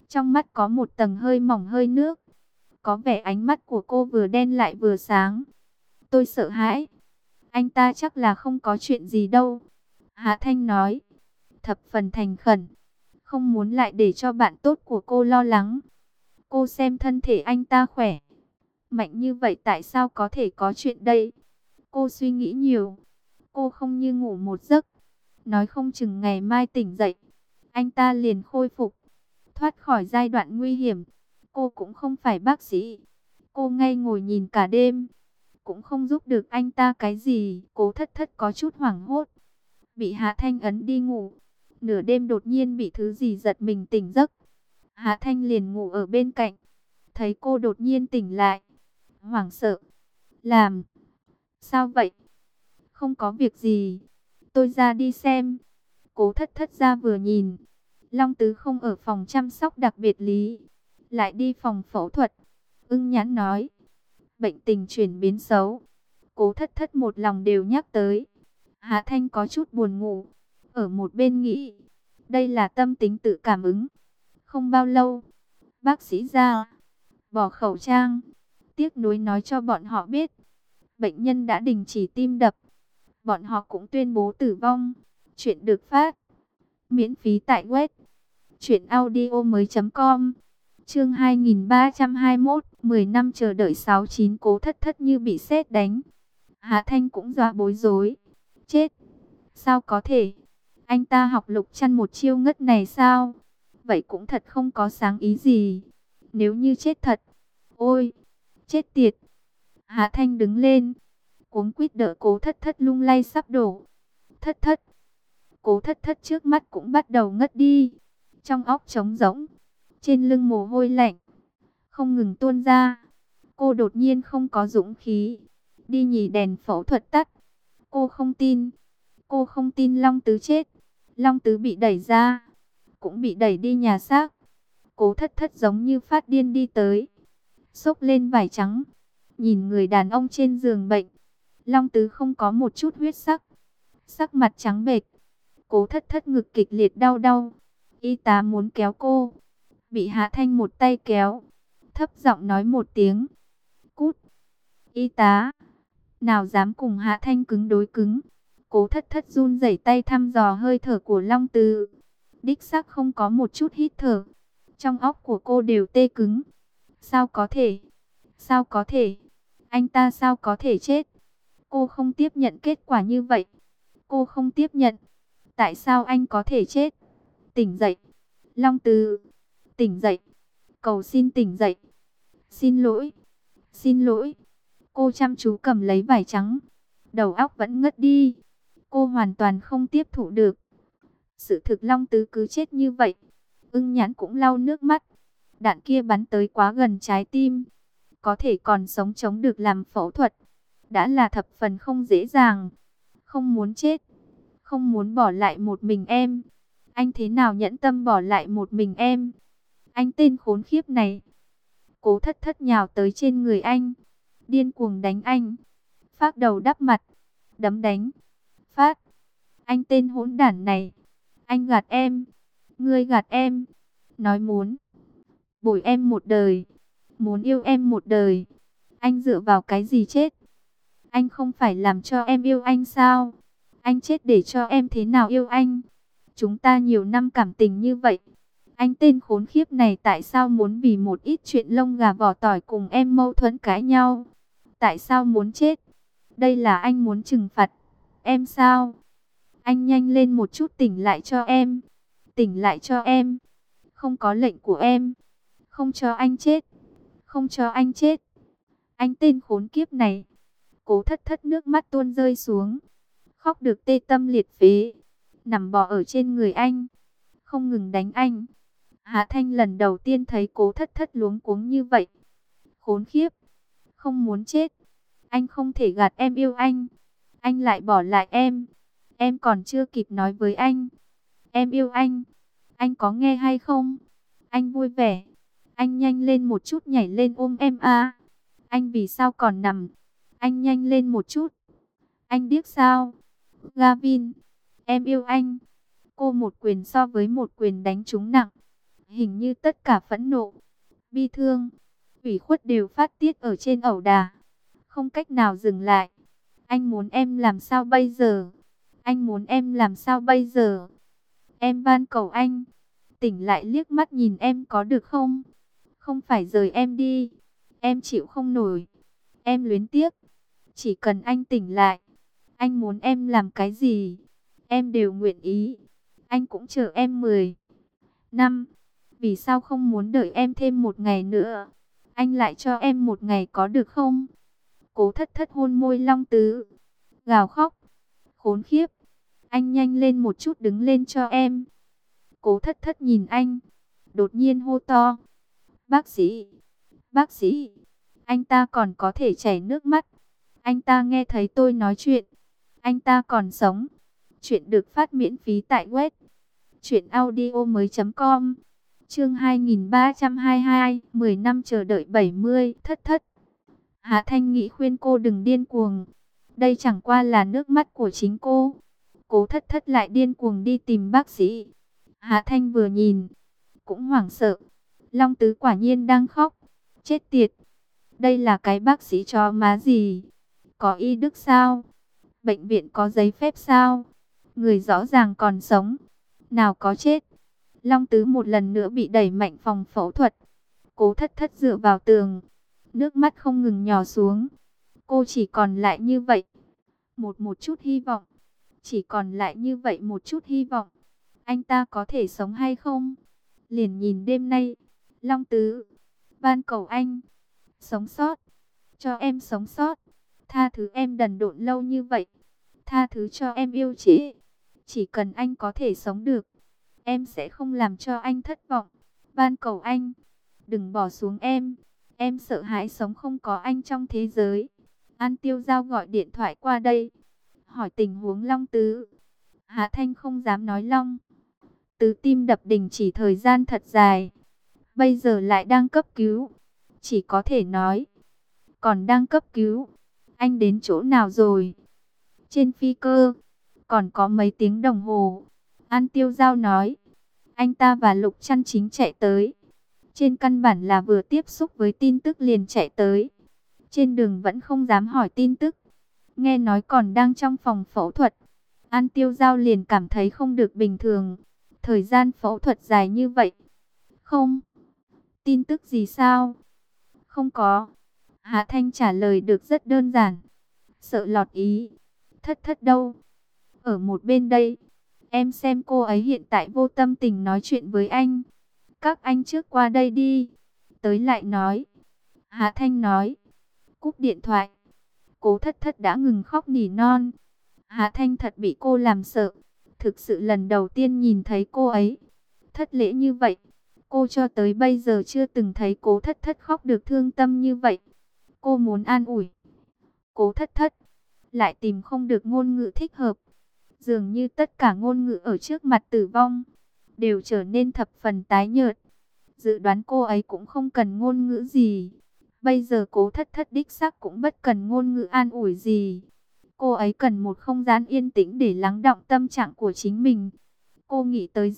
Trong mắt có một tầng hơi mỏng hơi nước. Có vẻ ánh mắt của cô vừa đen lại vừa sáng. Tôi sợ hãi. Anh ta chắc là không có chuyện gì đâu. Hạ Thanh nói. Thập phần thành khẩn. Không muốn lại để cho bạn tốt của cô lo lắng. Cô xem thân thể anh ta khỏe. Mạnh như vậy tại sao có thể có chuyện đây? Cô suy nghĩ nhiều. Cô không như ngủ một giấc. Nói không chừng ngày mai tỉnh dậy, anh ta liền khôi phục, thoát khỏi giai đoạn nguy hiểm. Cô cũng không phải bác sĩ. Cô ngây ngồi nhìn cả đêm, cũng không giúp được anh ta cái gì. Cố Thất Thất có chút hoảng hốt, bị Hạ Thanh ấn đi ngủ. Nửa đêm đột nhiên bị thứ gì giật mình tỉnh giấc. Hạ Thanh liền ngủ ở bên cạnh, thấy cô đột nhiên tỉnh lại, hoảng sợ. Làm sao vậy? Không có việc gì, tôi ra đi xem. Cố Thất Thất ra vừa nhìn, Long Tứ không ở phòng chăm sóc đặc biệt lý, lại đi phòng phẫu thuật. Ưng Nhãn nói, bệnh tình chuyển biến xấu. Cố Thất Thất một lòng đều nhắc tới. Hạ Thanh có chút buồn ngủ, ở một bên nghĩ, đây là tâm tính tự cảm ứng. Không bao lâu, bác sĩ ra, bỏ khẩu trang, tiếc nuối nói cho bọn họ biết, bệnh nhân đã đình chỉ tim đập. Bọn họ cũng tuyên bố tử vong. Chuyện được phát miễn phí tại web truyệnaudiomoi.com. Chương 2321, 10 năm chờ đợi 69. Cố Thất Thất như bị sét đánh. Hạ Thanh cũng dọa bối rối. Chết, sao có thể? Anh ta học Lục Chân một chiêu ngất này sao? Vậy cũng thật không có sáng ý gì. Nếu như chết thật, ôi, chết tiệt. Hạ Thanh đứng lên, cuống quýt đỡ Cố Thất Thất lung lay sắp đổ. Thất Thất. Cố Thất Thất trước mắt cũng bắt đầu ngất đi. Trong óc trống rỗng, trên lưng mồ hôi lạnh không ngừng tuôn ra. Cô đột nhiên không có dũng khí đi nhì đèn phẫu thuật tắt. Cô không tin. Cô không tin Long Tứ chết. Long Tứ bị đẩy ra, cũng bị đẩy đi nhà xác. Cố Thất Thất giống như phát điên đi tới, xốc lên vải trắng, nhìn người đàn ông trên giường bệnh. Long Tứ không có một chút huyết sắc, sắc mặt trắng bệch. Cố Thất Thất ngực kịch liệt đau đau. Y tá muốn kéo cô, bị Hạ Thanh một tay kéo, thấp giọng nói một tiếng, cút. Y tá nào dám cùng Hạ Thanh cứng đối cứng. Cố Thất Thất run rẩy tay thăm dò hơi thở của Long Tứ. Đích xác không có một chút hít thở. Trong óc của cô đều tê cứng. Sao có thể? Sao có thể? Anh ta sao có thể chết? Cô không tiếp nhận kết quả như vậy. Cô không tiếp nhận. Tại sao anh có thể chết? Tỉnh dậy. Long Tứ, tỉnh dậy. Cầu xin tỉnh dậy. Xin lỗi. Xin lỗi. Cô chăm chú cầm lấy vải trắng. Đầu óc vẫn ngất đi. Cô hoàn toàn không tiếp thụ được sự thực Long Tứ cứ chết như vậy. Ưng Nhãn cũng lau nước mắt. Đạn kia bắn tới quá gần trái tim, có thể còn sống chống được làm phẫu thuật đã là thập phần không dễ dàng. Không muốn chết, không muốn bỏ lại một mình em. Anh thế nào nhẫn tâm bỏ lại một mình em? Anh tên khốn khiếp này. Cố Thất Thất nhào tới trên người anh, điên cuồng đánh anh, phác đầu đắp mặt, đấm đánh. Phát, anh tên hỗn đản này, anh gạt em, ngươi gạt em, nói muốn bồi em một đời, muốn yêu em một đời. Anh dựa vào cái gì chết? Anh không phải làm cho em yêu anh sao? Anh chết để cho em thế nào yêu anh? Chúng ta nhiều năm cảm tình như vậy. Anh tên khốn khiếp này tại sao muốn vì một ít chuyện lông gà vỏ tỏi cùng em mâu thuẫn cãi nhau? Tại sao muốn chết? Đây là anh muốn trừng phạt em sao? Anh nhanh lên một chút, tỉnh lại cho em. Tỉnh lại cho em. Không có lệnh của em, không cho anh chết. Không cho anh chết. Anh tên khốn kiếp này. Cố Thất Thất nước mắt tuôn rơi xuống, khóc được tê tâm liệt phế, nằm bò ở trên người anh, không ngừng đánh anh. Hạ Thanh lần đầu tiên thấy Cố Thất Thất luống cuống như vậy. Khốn khiếp, không muốn chết. Anh không thể gạt em yêu anh lại bỏ lại em. Em còn chưa kịp nói với anh em yêu anh có nghe hay không? Anh vui vẻ, anh nhanh lên một chút nhảy lên ôm em a. Anh vì sao còn nằm? Anh nhanh lên một chút. Anh điếc sao? Gavin, em yêu anh. Cô một quyền so với một quyền đánh trúng nặng. Hình như tất cả phẫn nộ, bi thương, ủy khuất đều phát tiết ở trên ẩu đả, không cách nào dừng lại. Anh muốn em làm sao bây giờ? Anh muốn em làm sao bây giờ? Em van cầu anh, tỉnh lại liếc mắt nhìn em có được không? Không phải rời em đi, em chịu không nổi, em luyến tiếc. Chỉ cần anh tỉnh lại, anh muốn em làm cái gì, em đều nguyện ý. Anh cũng chờ em 10 năm, vì sao không muốn đợi em thêm một ngày nữa? Anh lại cho em một ngày có được không? Cố Thất Thất hôn môi Long Tứ, gào khóc, khốn khiếp. Anh nhanh lên một chút đứng lên cho em. Cố Thất Thất nhìn anh, đột nhiên hô to. Bác sĩ, bác sĩ, anh ta còn có thể chảy nước mắt. Anh ta nghe thấy tôi nói chuyện. Anh ta còn sống. Chuyện được phát miễn phí tại web truyệnaudiomoi.com. Chương 2322, 10 năm chờ đợi 70, Thất Thất. Hạ Thanh nghĩ khuyên cô đừng điên cuồng. Đây chẳng qua là nước mắt của chính cô. Cố Thất Thất lại điên cuồng đi tìm bác sĩ. Hạ Thanh vừa nhìn, cũng hoảng sợ. Long Tứ quả nhiên đang khóc. Chết tiệt. Đây là cái bác sĩ chó má gì? Có y đức sao? Bệnh viện có giấy phép sao? Người rõ ràng còn sống, nào có chết. Long Tứ một lần nữa bị đẩy mạnh phòng phẫu thuật. Cố Thất Thất dựa vào tường, nước mắt không ngừng nhỏ xuống. Cô chỉ còn lại như vậy, một chút hy vọng. Chỉ còn lại như vậy một chút hy vọng. Anh ta có thể sống hay không? Liền nhìn đêm nay, Long Tứ, van cầu anh, sống sót, cho em sống sót. Tha thứ em đần độn lâu như vậy. Tha thứ cho em yêu trĩ. Chỉ cần anh có thể sống được, em sẽ không làm cho anh thất vọng. Van cầu anh, đừng bỏ xuống em. Em sợ hãi sống không có anh trong thế giới. An Tiêu Giao gọi điện thoại qua đây, hỏi tình huống Long Tứ. Hạ Thanh không dám nói Long Tứ tim đập đình chỉ thời gian thật dài. Bây giờ lại đang cấp cứu. Chỉ có thể nói, còn đang cấp cứu. Anh đến chỗ nào rồi? Trên phi cơ, còn có mấy tiếng đồng hồ. An Tiêu Giao nói, anh ta và Lục Chân Chính chạy tới. Trên căn bản là vừa tiếp xúc với tin tức liền chạy tới. Trên đường vẫn không dám hỏi tin tức. Nghe nói còn đang trong phòng phẫu thuật. An Tiêu Giao liền cảm thấy không được bình thường. Thời gian phẫu thuật dài như vậy. Không. Tin tức gì sao? Không có. Hạ Thanh trả lời được rất đơn giản. Sợ lọt ý. Thất Thất đâu? Ở một bên đây. Em xem cô ấy hiện tại vô tâm tình nói chuyện với anh. Các anh trước qua đây đi. Tới lại nói. Hạ Thanh nói. Cúp điện thoại. Cố Thất Thất đã ngừng khóc nỉ non. Hạ Thanh thật bị cô làm sợ. Thực sự lần đầu tiên nhìn thấy cô ấy thất lễ như vậy. Cô cho tới bây giờ chưa từng thấy Cố Thất Thất khóc được thương tâm như vậy. Cô muốn an ủi Cố Thất Thất, lại tìm không được ngôn ngữ thích hợp. Dường như tất cả ngôn ngữ ở trước mặt tử vong đều trở nên thập phần tái nhợt. Dự đoán cô ấy cũng không cần ngôn ngữ gì. Bây giờ Cố Thất Thất đích xác cũng bất cần ngôn ngữ an ủi gì. Cô ấy cần một không gian yên tĩnh để lắng đọng tâm trạng của chính mình. Cô nghĩ tới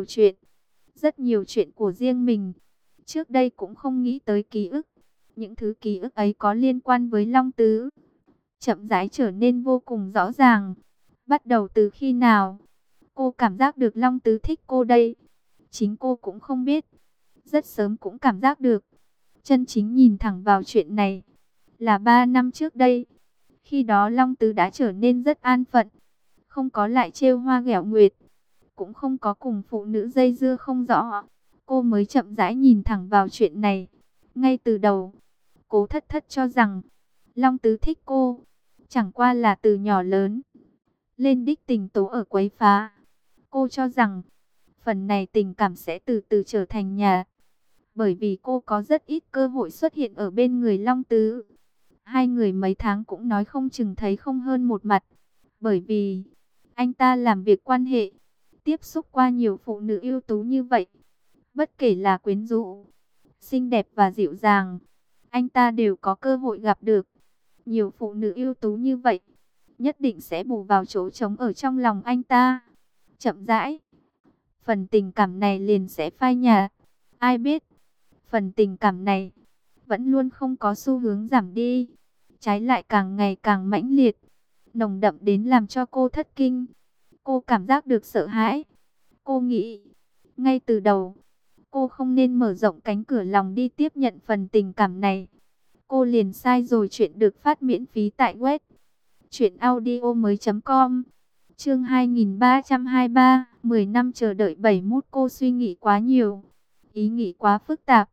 rất nhiều chuyện của riêng mình. Trước đây cũng không nghĩ tới ký ức. Những thứ ký ức ấy có liên quan với Long Tứ. Chậm rãi trở nên vô cùng rõ ràng. Bắt đầu từ khi nào cô cảm giác được Long Tứ thích cô đây? Chính cô cũng không biết. Rất sớm cũng cảm giác được. Chân chính nhìn thẳng vào chuyện này là 3 năm trước đây. Khi đó Long Tứ đã trở nên rất an phận. Không có lại trêu hoa ghẹo nguyệt. Cũng không có cùng phụ nữ dây dưa không rõ. Cô mới chậm rãi nhìn thẳng vào chuyện này. Ngay từ đầu, Cố Thất Thất cho rằng Long Tứ thích cô chẳng qua là từ nhỏ lớn lên đích tình tố ở quấy phá. Cô cho rằng phần này tình cảm sẽ từ từ trở thành nhà. Bởi vì cô có rất ít cơ hội xuất hiện ở bên người Long Tứ. Hai người mấy tháng cũng nói không chừng thấy không hơn một mặt. Bởi vì anh ta làm việc quan hệ, tiếp xúc qua nhiều phụ nữ ưu tú như vậy. Bất kể là quyến rũ, xinh đẹp và dịu dàng, anh ta đều có cơ hội gặp được. Nhiều phụ nữ ưu tú như vậy, nhất định sẽ bù vào chỗ trống ở trong lòng anh ta. Chậm rãi, phần tình cảm này liền sẽ phai nhạt. Ai biết, phần tình cảm này vẫn luôn không có xu hướng giảm đi, trái lại càng ngày càng mãnh liệt, nồng đậm đến làm cho cô thất kinh. Cô cảm giác được sợ hãi. Cô nghĩ, ngay từ đầu, cô không nên mở rộng cánh cửa lòng đi tiếp nhận phần tình cảm này. Cô liền sai rồi. Chuyện được phát miễn phí tại web truyệnaudiomoi.com. Chương 2323, 10 năm chờ đợi 71. Cô suy nghĩ quá nhiều, ý nghĩ quá phức tạp,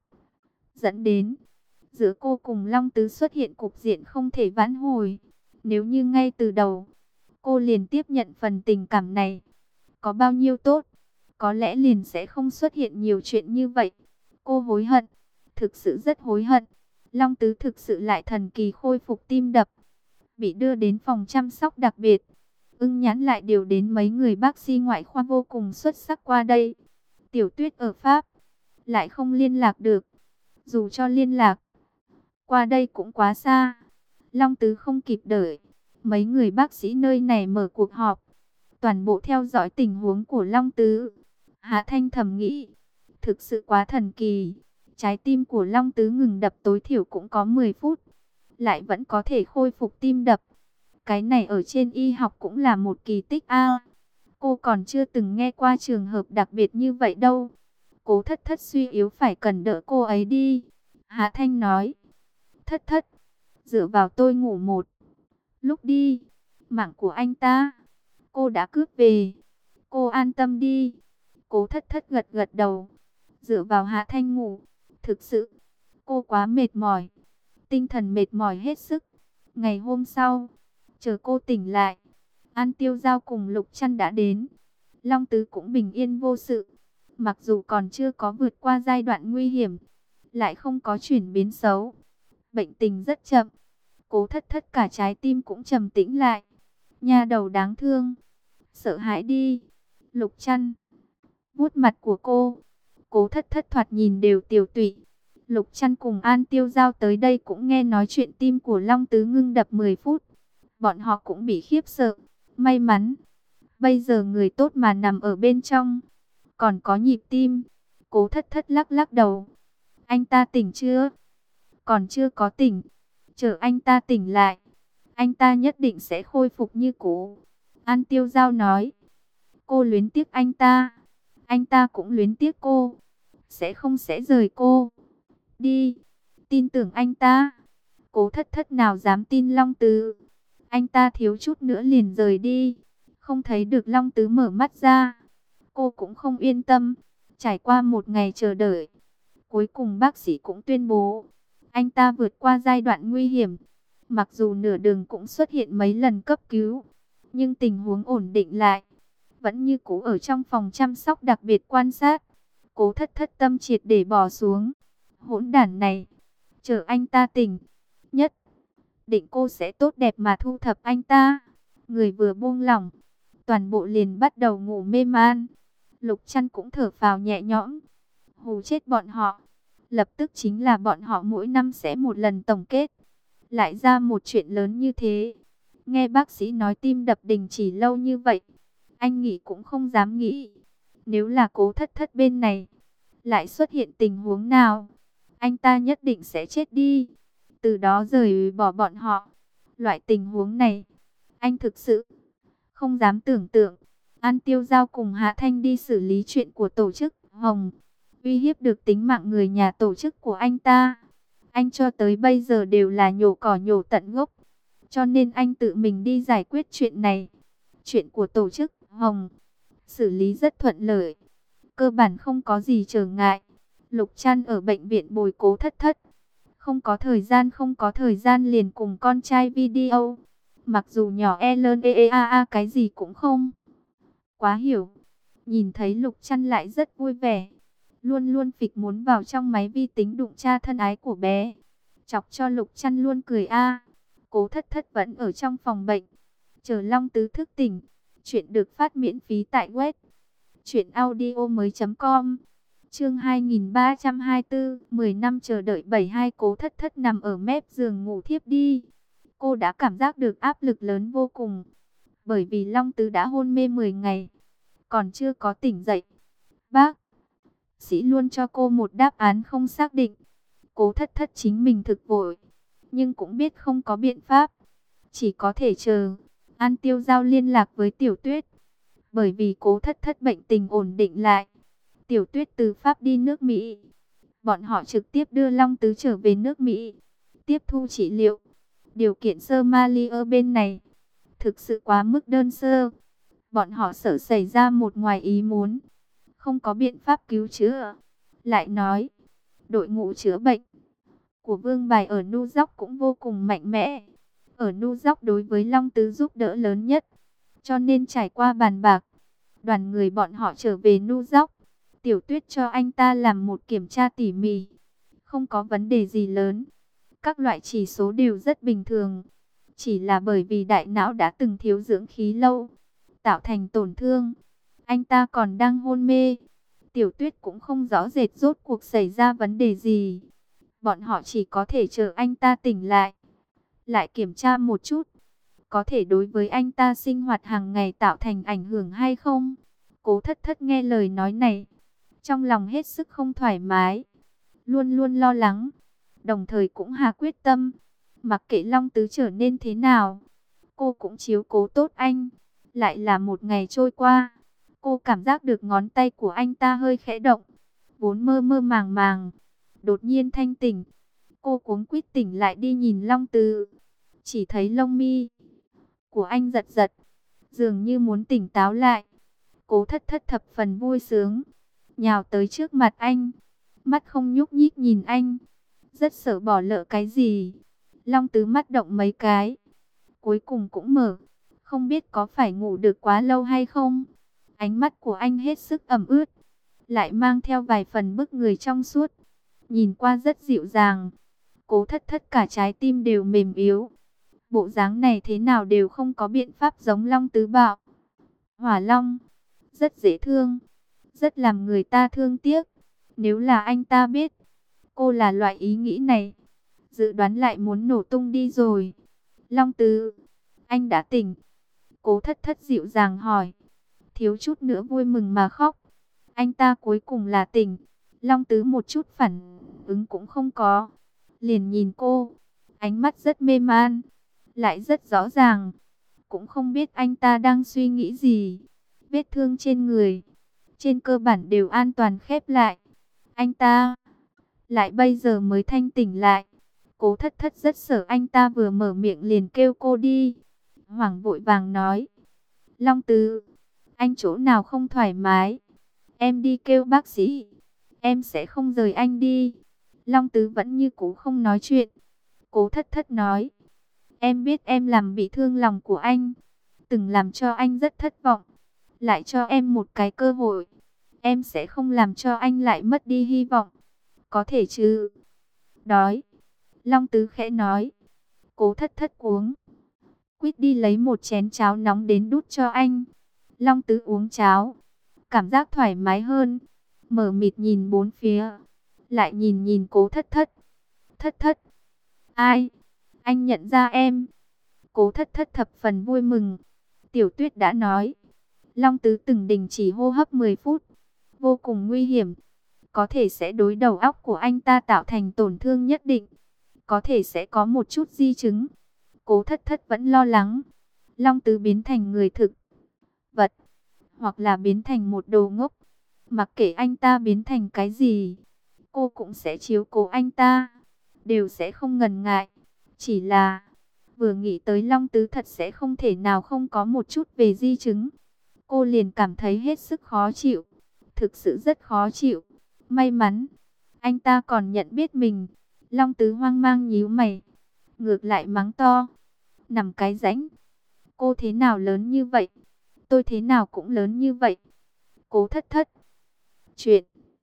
dẫn đến giữa cô cùng Long Tứ xuất hiện cục diện không thể vãn hồi. Nếu như ngay từ đầu cô liền tiếp nhận phần tình cảm này, có bao nhiêu tốt, có lẽ liền sẽ không xuất hiện nhiều chuyện như vậy. Cô hối hận, thực sự rất hối hận. Long Tứ thực sự lại thần kỳ khôi phục tim đập, bị đưa đến phòng chăm sóc đặc biệt. Ưng Nhãn lại điều đến mấy người bác sĩ ngoại khoa vô cùng xuất sắc qua đây. Tiểu Tuyết ở Pháp lại không liên lạc được, dù cho liên lạc qua đây cũng quá xa. Long Tứ không kịp đợi, mấy người bác sĩ nơi này mở cuộc họp, toàn bộ theo dõi tình huống của Long Tứ. Hạ Thanh thầm nghĩ, thực sự quá thần kỳ. Trái tim của Long Tứ ngừng đập tối thiểu cũng có 10 phút, lại vẫn có thể khôi phục tim đập. Cái này ở trên y học cũng là một kỳ tích a. Cô còn chưa từng nghe qua trường hợp đặc biệt như vậy đâu. Cố Thất Thất suy yếu phải cần đỡ cô ấy đi. Hạ Thanh nói, Thất Thất, dựa vào tôi ngủ một lúc đi. Mạng của anh ta, cô đã cướp về. Cô an tâm đi. Cố Thất Thất gật gật đầu, dựa vào Hạ Thanh ngủ. Thực sự, cô quá mệt mỏi, tinh thần mệt mỏi hết sức. Ngày hôm sau, chờ cô tỉnh lại, An Tiêu Giao cùng Lục Trăn đã đến. Long Tứ cũng bình yên vô sự, mặc dù còn chưa có vượt qua giai đoạn nguy hiểm, lại không có chuyển biến xấu. Bệnh tình rất chậm. Cố Thất Thất cả trái tim cũng trầm tĩnh lại. Nha đầu đáng thương, sợ hãi đi. Lục Trăn vuốt mặt của cô. Cố Thất Thất thoạt nhìn đều tiều tụy. Lục Trăn cùng An Tiêu Giao tới đây cũng nghe nói chuyện tim của Long Tứ ngưng đập 10 phút. Bọn họ cũng bị khiếp sợ. May mắn, bây giờ người tốt mà nằm ở bên trong, còn có nhịp tim. Cố Thất Thất lắc lắc đầu. Anh ta tỉnh chưa? Còn chưa có tỉnh. Chờ anh ta tỉnh lại, anh ta nhất định sẽ khôi phục như cũ. An Tiêu Giao nói. Cô luyến tiếc anh ta cũng luyến tiếc cô. Sẽ không rời cô đi. Tin tưởng anh ta. Cố Thất Thất nào dám tin Long Tứ. Anh ta thiếu chút nữa liền rời đi, không thấy được Long Tứ mở mắt ra. Cô cũng không yên tâm. Trải qua một ngày chờ đợi, cuối cùng bác sĩ cũng tuyên bố anh ta vượt qua giai đoạn nguy hiểm. Mặc dù nửa đường cũng xuất hiện mấy lần cấp cứu, nhưng tình huống ổn định lại, vẫn như cũ ở trong phòng chăm sóc đặc biệt quan sát. Cố Thất Thất tâm triệt để bỏ xuống. Hỗn đản này, chờ anh ta tỉnh, nhất định cô sẽ tốt đẹp mà thu thập anh ta. Người vừa buông lỏng, toàn bộ liền bắt đầu ngủ mê man. Lục Trăn cũng thở phào nhẹ nhõm. Hù chết bọn họ. Lập tức chính là bọn họ mỗi năm sẽ một lần tổng kết. Lại ra một chuyện lớn như thế. Nghe bác sĩ nói tim đập đình chỉ lâu như vậy, anh nghĩ cũng không dám nghĩ. Nếu là Cố Thất Thất bên này lại xuất hiện tình huống nào, anh ta nhất định sẽ chết đi. Từ đó rời bỏ bọn họ. Loại tình huống này, anh thực sự không dám tưởng tượng. An Tiêu Giao cùng Hạ Thanh đi xử lý chuyện của tổ chức Hồng, uy hiếp được tính mạng người nhà tổ chức của anh ta. Anh cho tới bây giờ đều là nhổ cỏ nhổ tận gốc, cho nên anh tự mình đi giải quyết chuyện này. Chuyện của tổ chức Hồng xử lý rất thuận lợi, cơ bản không có gì trở ngại. Lục Trăn ở bệnh viện bồi Cố Thất Thất, không có thời gian liền cùng con trai video. Mặc dù nhỏ cái gì cũng không quá hiểu, nhìn thấy Lục Trăn lại rất vui vẻ, luôn luôn phịch muốn vào trong máy vi tính đụng cha thân ái của bé, chọc cho Lục Trăn luôn cười a. Cố Thất Thất vẫn ở trong phòng bệnh, chờ Long Tứ thức tỉnh. Chuyện được phát miễn phí tại web truyệnaudiomoi.com. Chương 2324, 10 năm chờ đợi 72. Cố Thất Thất nằm ở mép giường ngủ thiếp đi. Cô đã cảm giác được áp lực lớn vô cùng, bởi vì Long Tứ đã hôn mê 10 ngày, còn chưa có tỉnh dậy. Bác sĩ luôn cho cô một đáp án không xác định. Cố Thất Thất chính mình thực vội, nhưng cũng biết không có biện pháp, chỉ có thể chờ. An Tiêu Giao liên lạc với Tiểu Tuyết, bởi vì Cố Thất Thất bệnh tình ổn định lại, Tiểu Tuyết từ Pháp đi nước Mỹ, bọn họ trực tiếp đưa Long Tứ trở về nước Mỹ, tiếp thu trị liệu. Điều kiện Somalia bên này thực sự quá mức đơn sơ, bọn họ sợ xảy ra một ngoài ý muốn, không có biện pháp cứu chữa. Lại nói, đội ngũ chữa bệnh của Vương Bài ở New York cũng vô cùng mạnh mẽ. Ở New York đối với Long Tứ giúp đỡ lớn nhất, cho nên trải qua bàn bạc, đoàn người bọn họ trở về New York. Tiểu Tuyết cho anh ta làm một kiểm tra tỉ mỉ, không có vấn đề gì lớn, các loại chỉ số đều rất bình thường. Chỉ là bởi vì đại não đã từng thiếu dưỡng khí lâu, tạo thành tổn thương. Anh ta còn đang hôn mê. Tiểu Tuyết cũng không rõ rệt rốt cuộc xảy ra vấn đề gì. Bọn họ chỉ có thể chờ anh ta tỉnh lại, lại kiểm tra một chút, có thể đối với anh ta sinh hoạt hàng ngày tạo thành ảnh hưởng hay không. Cố Thất Thất nghe lời nói này, trong lòng hết sức không thoải mái, luôn luôn lo lắng, đồng thời cũng hạ quyết tâm, mặc kệ Long Tứ trở nên thế nào, cô cũng chiếu cố tốt anh. Lại là một ngày trôi qua, cô cảm giác được ngón tay của anh ta hơi khẽ động, vốn mơ mơ màng màng, đột nhiên thanh tỉnh. Cô cuống quýt tỉnh lại đi nhìn Long Tứ, chỉ thấy lông mi của anh giật giật, dường như muốn tỉnh táo lại. Cố Thất Thất thập phần vui sướng, nhào tới trước mặt anh, mắt không nhúc nhích nhìn anh, rất sợ bỏ lỡ cái gì. Long Tứ mắt động mấy cái, cuối cùng cũng mở, không biết có phải ngủ được quá lâu hay không. Ánh mắt của anh hết sức ẩm ướt, lại mang theo vài phần bức người trong suốt, nhìn qua rất dịu dàng. Cố Thất Thất cả trái tim đều mềm yếu. Bộ dáng này thế nào đều không có biện pháp giống Long Tứ bạo Hỏa Long, rất dễ thương, rất làm người ta thương tiếc. Nếu là anh ta biết cô là loại ý nghĩ này, dự đoán lại muốn nổ tung đi rồi. Long Tứ, anh đã tỉnh? Cố Thất Thất dịu dàng hỏi, thiếu chút nữa vui mừng mà khóc. Anh ta cuối cùng là tỉnh. Long Tứ một chút phản ứng cũng không có, liền nhìn cô, ánh mắt rất mê man, lại rất rõ ràng. Cũng không biết anh ta đang suy nghĩ gì. Vết thương trên người, trên cơ bản đều an toàn khép lại. Anh ta lại bây giờ mới thanh tỉnh lại. Cố Thất Thất rất sợ anh ta vừa mở miệng liền kêu cô đi. Hoảng vội vàng nói, Long Tứ, anh chỗ nào không thoải mái, em đi kêu bác sĩ, em sẽ không rời anh đi. Long Tứ vẫn như cũ không nói chuyện. Cố Thất Thất nói, em biết em làm bị thương lòng của anh, từng làm cho anh rất thất vọng, lại cho em một cái cơ hội, em sẽ không làm cho anh lại mất đi hy vọng, có thể chứ? Đói. Long Tứ khẽ nói. Cố Thất Thất cuống quýt đi lấy một chén cháo nóng đến đút cho anh. Long Tứ uống cháo, cảm giác thoải mái hơn, mở mịt nhìn bốn phía, lại nhìn nhìn Cố Thất Thất. Thất Thất, ai? Anh nhận ra em. Cố Thất Thất thập phần vui mừng. Tiểu Tuyết đã nói, Long Tứ từng đình chỉ hô hấp 10 phút, vô cùng nguy hiểm, có thể sẽ đối đầu óc của anh ta tạo thành tổn thương nhất định, có thể sẽ có một chút di chứng. Cố Thất Thất vẫn lo lắng, Long Tứ biến thành người thực vật, hoặc là biến thành một đồ ngốc, mặc kệ anh ta biến thành cái gì, cô cũng sẽ chiếu cố anh ta, đều sẽ không ngần ngại. Chỉ là vừa nghĩ tới Long Tứ thật sẽ không thể nào không có một chút về di chứng, cô liền cảm thấy hết sức khó chịu, thực sự rất khó chịu. May mắn anh ta còn nhận biết mình. Long Tứ hoang mang nhíu mày, ngược lại mắng to, nằm cái rãnh, cô thế nào lớn như vậy, tôi thế nào cũng lớn như vậy. Cố Thất Thất. Chuyện